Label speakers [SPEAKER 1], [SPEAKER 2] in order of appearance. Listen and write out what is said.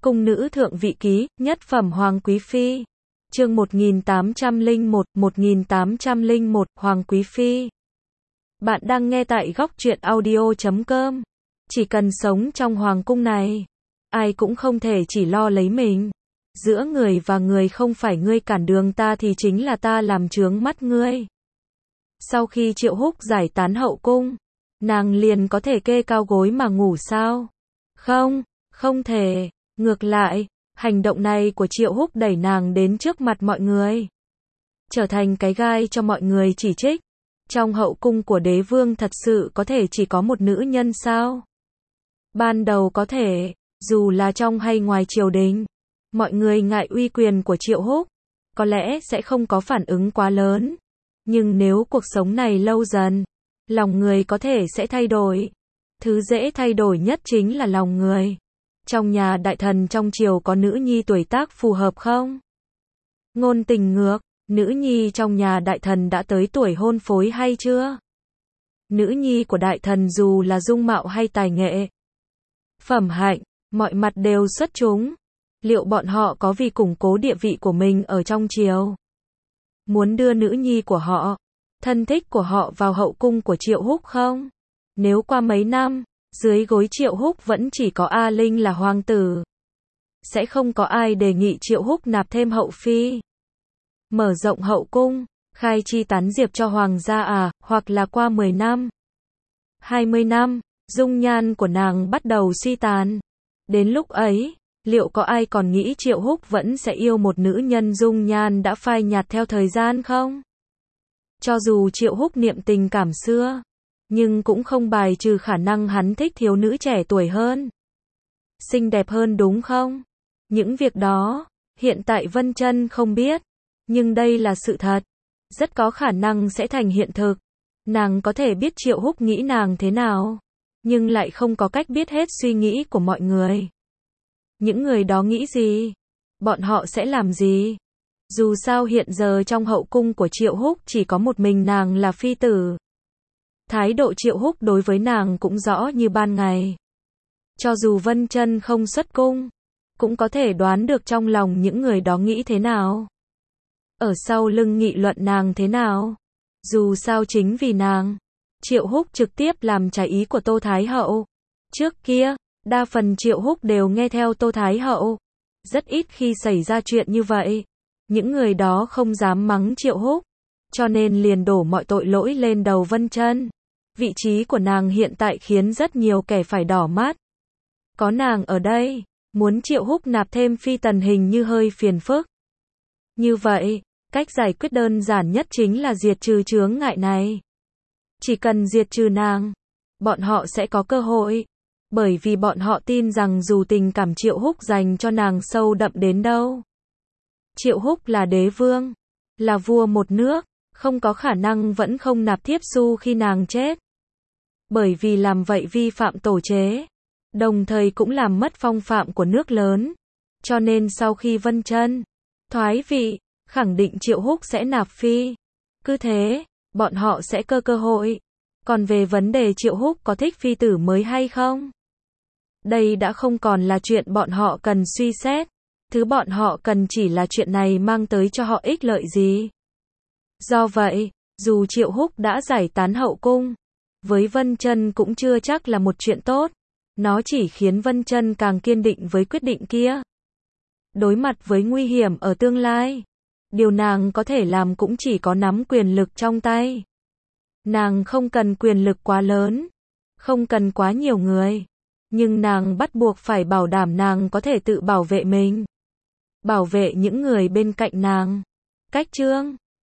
[SPEAKER 1] Cung nữ thượng vị ký, nhất phẩm Hoàng Quý Phi. Chương 1801, Hoàng Quý Phi. Bạn đang nghe tại góc truyện audio.com. Chỉ cần sống trong hoàng cung này, ai cũng không thể chỉ lo lấy mình. Giữa người và người không phải ngươi cản đường ta thì chính là ta làm chướng mắt ngươi. Sau khi Triệu Húc giải tán hậu cung, nàng liền có thể kê cao gối mà ngủ sao? Không, không thể. Ngược lại, hành động này của Triệu Húc đẩy nàng đến trước mặt mọi người, trở thành cái gai cho mọi người chỉ trích. Trong hậu cung của đế vương thật sự có thể chỉ có một nữ nhân sao? Ban đầu có thể, dù là trong hay ngoài triều đình, mọi người ngại uy quyền của Triệu Húc, có lẽ sẽ không có phản ứng quá lớn. Nhưng nếu cuộc sống này lâu dần, lòng người có thể sẽ thay đổi. Thứ dễ thay đổi nhất chính là lòng người. Trong nhà đại thần trong triều có nữ nhi tuổi tác phù hợp không? Ngôn tình ngược, nữ nhi trong nhà đại thần đã tới tuổi hôn phối hay chưa? Nữ nhi của đại thần dù là dung mạo hay tài nghệ, phẩm hạnh, mọi mặt đều xuất chúng. Liệu bọn họ có vì củng cố địa vị của mình ở trong triều, muốn đưa nữ nhi của họ, thân thích của họ vào hậu cung của Triệu Húc không? Nếu qua mấy năm, dưới gối Triệu Húc vẫn chỉ có A Linh là hoàng tử, sẽ không có ai đề nghị Triệu Húc nạp thêm hậu phi, mở rộng hậu cung, khai chi tán diệp cho hoàng gia à? Hoặc là qua 10 năm, 20 năm, dung nhan của nàng bắt đầu suy tàn. Đến lúc ấy, liệu có ai còn nghĩ Triệu Húc vẫn sẽ yêu một nữ nhân dung nhan đã phai nhạt theo thời gian không? Cho dù Triệu Húc niệm tình cảm xưa, nhưng cũng không bài trừ khả năng hắn thích thiếu nữ trẻ tuổi hơn, xinh đẹp hơn, đúng không? Những việc đó, hiện tại Vân Chân không biết, nhưng đây là sự thật, rất có khả năng sẽ thành hiện thực. Nàng có thể biết Triệu Húc nghĩ nàng thế nào, nhưng lại không có cách biết hết suy nghĩ của mọi người. Những người đó nghĩ gì? Bọn họ sẽ làm gì? Dù sao hiện giờ trong hậu cung của Triệu Húc chỉ có một mình nàng là phi tử. Thái độ Triệu Húc đối với nàng cũng rõ như ban ngày. Cho dù Vân Chân không xuất cung, cũng có thể đoán được trong lòng những người đó nghĩ thế nào, ở sau lưng nghị luận nàng thế nào. Dù sao chính vì nàng, Triệu Húc trực tiếp làm trái ý của Tô Thái Hậu. Trước kia, đa phần Triệu Húc đều nghe theo Tô Thái Hậu. Rất ít khi xảy ra chuyện như vậy. Những người đó không dám mắng Triệu Húc, cho nên liền đổ mọi tội lỗi lên đầu Vân Chân. Vị trí của nàng hiện tại khiến rất nhiều kẻ phải đỏ mắt. Có nàng ở đây, muốn Triệu Húc nạp thêm phi tần hình như hơi phiền phức. Như vậy, cách giải quyết đơn giản nhất chính là diệt trừ chướng ngại này. Chỉ cần diệt trừ nàng, bọn họ sẽ có cơ hội. Bởi vì bọn họ tin rằng dù tình cảm Triệu Húc dành cho nàng sâu đậm đến đâu, Triệu Húc là đế vương, là vua một nước, không có khả năng vẫn không nạp thiếp su khi nàng chết. Bởi vì làm vậy vi phạm tổ chế, đồng thời cũng làm mất phong phạm của nước lớn. Cho nên sau khi Vân Chân thoái vị, khẳng định Triệu Húc sẽ nạp phi. Cứ thế, bọn họ sẽ cơ hội. Còn về vấn đề Triệu Húc có thích phi tử mới hay không, đây đã không còn là chuyện bọn họ cần suy xét. Thứ bọn họ cần chỉ là chuyện này mang tới cho họ ích lợi gì. Do vậy, dù Triệu Húc đã giải tán hậu cung, với Vân Chân cũng chưa chắc là một chuyện tốt. Nó chỉ khiến Vân Chân càng kiên định với quyết định kia. Đối mặt với nguy hiểm ở tương lai, điều nàng có thể làm cũng chỉ có nắm quyền lực trong tay. Nàng không cần quyền lực quá lớn, không cần quá nhiều người, nhưng nàng bắt buộc phải bảo đảm nàng có thể tự bảo vệ mình, bảo vệ những người bên cạnh nàng. Cách chương